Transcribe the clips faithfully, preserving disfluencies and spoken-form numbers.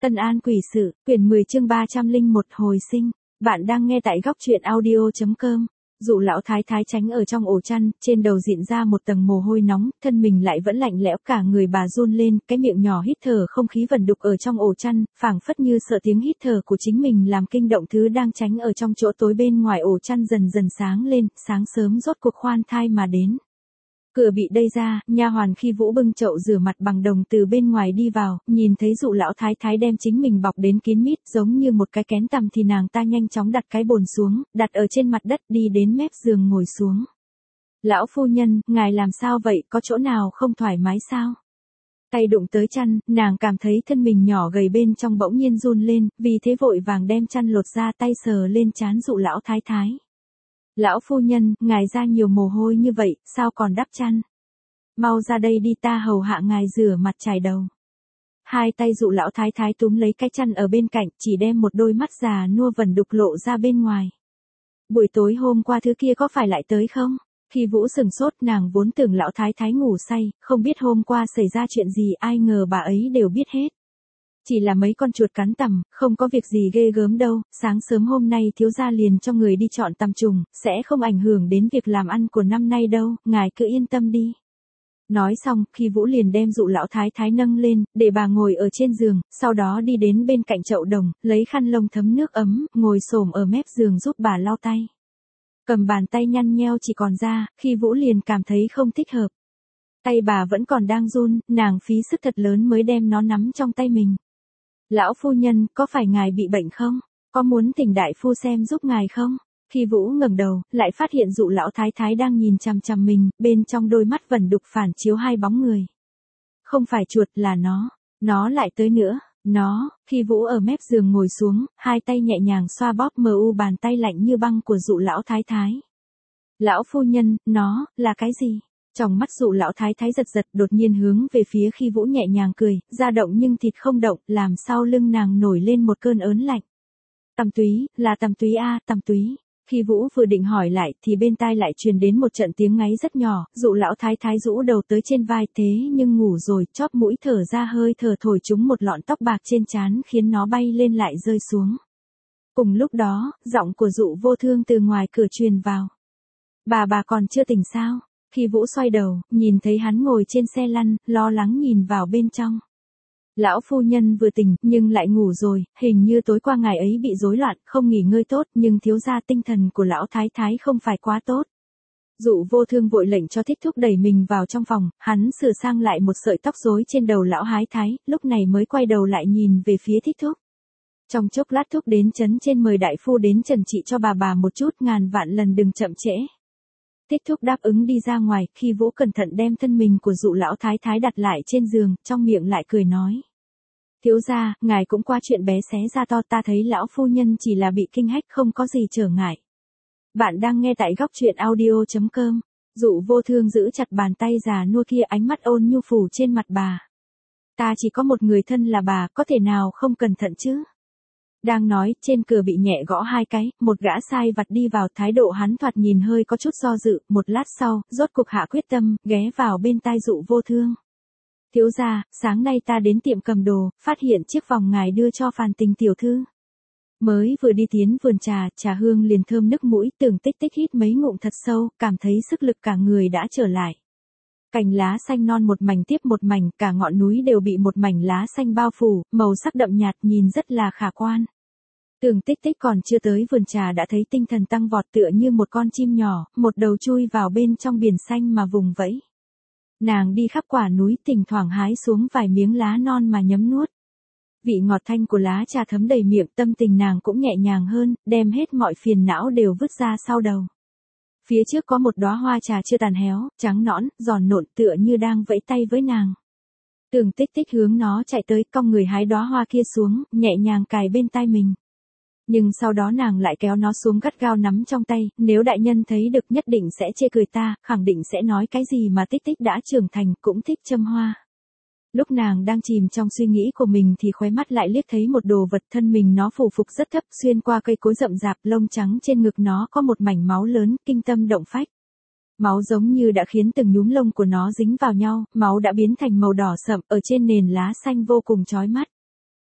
Tân An quỷ sự, quyển mười chương ba trăm lẻ một hồi sinh. Bạn đang nghe tại góc truyện audio chấm com. Dụ lão thái thái tránh ở trong ổ chăn, trên đầu dịn ra một tầng mồ hôi nóng, thân mình lại vẫn lạnh lẽo, cả người bà run lên, cái miệng nhỏ hít thở không khí vẩn đục ở trong ổ chăn, phảng phất như sợ tiếng hít thở của chính mình làm kinh động thứ đang tránh ở trong chỗ tối bên ngoài ổ chăn dần dần sáng lên, sáng sớm rốt cuộc khoan thai mà đến. Cửa bị đẩy ra, nha hoàn Khi Vũ bưng chậu rửa mặt bằng đồng từ bên ngoài đi vào, nhìn thấy dụ lão thái thái đem chính mình bọc đến kín mít giống như một cái kén tằm thì nàng ta nhanh chóng đặt cái bồn xuống, đặt ở trên mặt đất đi đến mép giường ngồi xuống. Lão phu nhân, ngài làm sao vậy, có chỗ nào không thoải mái sao? Tay đụng tới chăn, nàng cảm thấy thân mình nhỏ gầy bên trong bỗng nhiên run lên, vì thế vội vàng đem chăn lột ra, tay sờ lên trán dụ lão thái thái. Lão phu nhân, ngài ra nhiều mồ hôi như vậy, sao còn đắp chăn? Mau ra đây đi, ta hầu hạ ngài rửa mặt chải đầu. Hai tay dụ lão thái thái túm lấy cái chăn ở bên cạnh, chỉ đem một đôi mắt già nua vẩn đục lộ ra bên ngoài. Buổi tối hôm qua thứ kia có phải lại tới không? Khi Vũ sừng sốt, nàng vốn tưởng lão thái thái ngủ say, không biết hôm qua xảy ra chuyện gì, ai ngờ bà ấy đều biết hết. Chỉ là mấy con chuột cắn tằm, không có việc gì ghê gớm đâu, sáng sớm hôm nay thiếu gia liền cho người đi chọn tằm trùng, sẽ không ảnh hưởng đến việc làm ăn của năm nay đâu, ngài cứ yên tâm đi. Nói xong, Khi Vũ liền đem dụ lão thái thái nâng lên, để bà ngồi ở trên giường, sau đó đi đến bên cạnh chậu đồng, lấy khăn lông thấm nước ấm, ngồi xổm ở mép giường giúp bà lau tay. Cầm bàn tay nhăn nheo chỉ còn ra, Khi Vũ liền cảm thấy không thích hợp. Tay bà vẫn còn đang run, nàng phí sức thật lớn mới đem nó nắm trong tay mình. Lão phu nhân, có phải ngài bị bệnh không? Có muốn thỉnh đại phu xem giúp ngài không? Khi Vũ ngẩng đầu, lại phát hiện dụ lão thái thái đang nhìn chằm chằm mình, bên trong đôi mắt vẩn đục phản chiếu hai bóng người. Không phải chuột, là nó. Nó lại tới nữa. Nó, Khi Vũ ở mép giường ngồi xuống, hai tay nhẹ nhàng xoa bóp mờ u bàn tay lạnh như băng của dụ lão thái thái. Lão phu nhân, nó, là cái gì? Trong mắt dụ lão thái thái giật giật, đột nhiên hướng về phía Khi Vũ nhẹ nhàng cười, da động nhưng thịt không động, làm sau lưng nàng nổi lên một cơn ớn lạnh. Tằm túy, là tằm túy a, tằm túy. Khi Vũ vừa định hỏi lại thì bên tai lại truyền đến một trận tiếng ngáy rất nhỏ, dụ lão thái thái rũ đầu tới trên vai, thế nhưng ngủ rồi, chóp mũi thở ra hơi thở thổi trúng một lọn tóc bạc trên trán khiến nó bay lên lại rơi xuống. Cùng lúc đó, giọng của dụ vô thương từ ngoài cửa truyền vào. Bà bà còn chưa tỉnh sao? Khi Vũ xoay đầu, nhìn thấy hắn ngồi trên xe lăn, lo lắng nhìn vào bên trong. Lão phu nhân vừa tỉnh, nhưng lại ngủ rồi, hình như tối qua ngày ấy bị rối loạn, không nghỉ ngơi tốt, nhưng thiếu gia tinh thần của lão thái thái không phải quá tốt. Dụ vô thương vội lệnh cho Thích Thúc đẩy mình vào trong phòng, hắn sửa sang lại một sợi tóc rối trên đầu lão hái thái, lúc này mới quay đầu lại nhìn về phía Thích Thúc. Trong chốc lát Thúc đến trấn trên mời đại phu đến trần trị cho bà bà một chút, ngàn vạn lần đừng chậm trễ. Thích Thúc đáp ứng đi ra ngoài, Khi Vũ cẩn thận đem thân mình của dụ lão thái thái đặt lại trên giường, trong miệng lại cười nói. Thiếu gia, ngài cũng qua chuyện bé xé ra to, ta thấy lão phu nhân chỉ là bị kinh hách, không có gì trở ngại. Bạn đang nghe tại góc truyện audio chấm com. Dụ vô thương giữ chặt bàn tay già nua kia, ánh mắt ôn nhu phủ trên mặt bà. Ta chỉ có một người thân là bà, có thể nào không cẩn thận chứ? Đang nói, trên cửa bị nhẹ gõ hai cái, một gã sai vặt đi vào, thái độ hắn thoạt nhìn hơi có chút do dự, một lát sau, rốt cục hạ quyết tâm, ghé vào bên tai dụ vô thương. Thiếu gia, sáng nay ta đến tiệm cầm đồ, phát hiện chiếc vòng ngài đưa cho Phàn Tình tiểu thư. Mới vừa đi tiến vườn trà, trà hương liền thơm nức mũi, Tưởng Tích Tích hít mấy ngụm thật sâu, cảm thấy sức lực cả người đã trở lại. Cành lá xanh non một mảnh tiếp một mảnh, cả ngọn núi đều bị một mảnh lá xanh bao phủ, màu sắc đậm nhạt nhìn rất là khả quan. Tưởng Tích Tích còn chưa tới vườn trà đã thấy tinh thần tăng vọt, tựa như một con chim nhỏ, một đầu chui vào bên trong biển xanh mà vùng vẫy. Nàng đi khắp quả núi, thỉnh thoảng hái xuống vài miếng lá non mà nhấm nuốt. Vị ngọt thanh của lá trà thấm đầy miệng, tâm tình nàng cũng nhẹ nhàng hơn, đem hết mọi phiền não đều vứt ra sau đầu. Phía trước có một đóa hoa trà chưa tàn héo, trắng nõn, giòn nộn, tựa như đang vẫy tay với nàng. Tưởng Tích Tích hướng nó chạy tới, cong người hái đóa hoa kia xuống, nhẹ nhàng cài bên tai mình. Nhưng sau đó nàng lại kéo nó xuống gắt gao nắm trong tay, nếu đại nhân thấy được nhất định sẽ chê cười ta, khẳng định sẽ nói cái gì mà Tích Tích đã trưởng thành, cũng thích châm hoa. Lúc nàng đang chìm trong suy nghĩ của mình thì khóe mắt lại liếc thấy một đồ vật, thân mình nó phủ phục rất thấp, xuyên qua cây cối rậm rạp, lông trắng trên ngực nó có một mảnh máu lớn, kinh tâm động phách. Máu giống như đã khiến từng nhúm lông của nó dính vào nhau, máu đã biến thành màu đỏ sậm, ở trên nền lá xanh vô cùng chói mắt.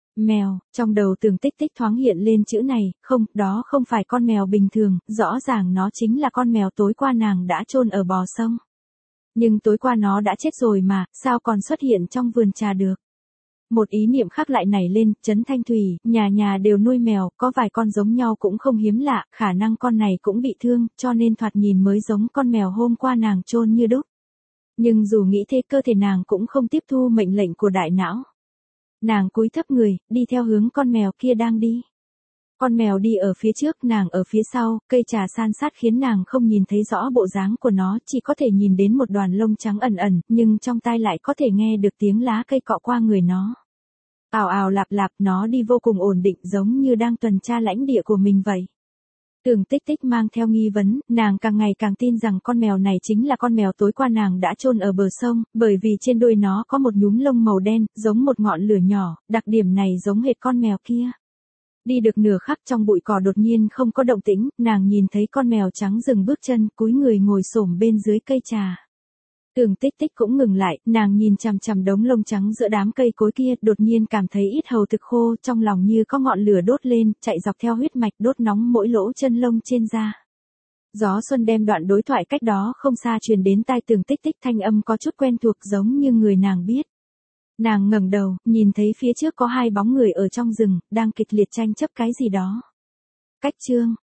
Mèo, trong đầu Tưởng Tích Tích thoáng hiện lên chữ này, không, đó không phải con mèo bình thường, rõ ràng nó chính là con mèo tối qua nàng đã chôn ở bò sông. Nhưng tối qua nó đã chết rồi mà, sao còn xuất hiện trong vườn trà được? Một ý niệm khác lại nảy lên, Trấn Thanh Thủy, nhà nhà đều nuôi mèo, có vài con giống nhau cũng không hiếm lạ, khả năng con này cũng bị thương, cho nên thoạt nhìn mới giống con mèo hôm qua nàng chôn như đúc. Nhưng dù nghĩ thế cơ thể nàng cũng không tiếp thu mệnh lệnh của đại não. Nàng cúi thấp người, đi theo hướng con mèo kia đang đi. Con mèo đi ở phía trước, nàng ở phía sau, cây trà san sát khiến nàng không nhìn thấy rõ bộ dáng của nó, chỉ có thể nhìn đến một đoàn lông trắng ẩn ẩn, nhưng trong tai lại có thể nghe được tiếng lá cây cọ qua người nó. Ào ào lạp lạp, nó đi vô cùng ổn định giống như đang tuần tra lãnh địa của mình vậy. Tưởng Tích Tích mang theo nghi vấn, nàng càng ngày càng tin rằng con mèo này chính là con mèo tối qua nàng đã chôn ở bờ sông, bởi vì trên đuôi nó có một nhúm lông màu đen, giống một ngọn lửa nhỏ, đặc điểm này giống hệt con mèo kia. Đi được nửa khắc trong bụi cỏ đột nhiên không có động tĩnh, nàng nhìn thấy con mèo trắng dừng bước chân, cúi người ngồi xổm bên dưới cây trà. Tưởng Tích Tích cũng ngừng lại, nàng nhìn chằm chằm đống lông trắng giữa đám cây cối kia, đột nhiên cảm thấy ít hầu thực khô, trong lòng như có ngọn lửa đốt lên, chạy dọc theo huyết mạch đốt nóng mỗi lỗ chân lông trên da. Gió xuân đem đoạn đối thoại cách đó không xa truyền đến tai Tưởng Tích Tích, thanh âm có chút quen thuộc giống như người nàng biết. Nàng ngẩng đầu, nhìn thấy phía trước có hai bóng người ở trong rừng, đang kịch liệt tranh chấp cái gì đó. Cách chương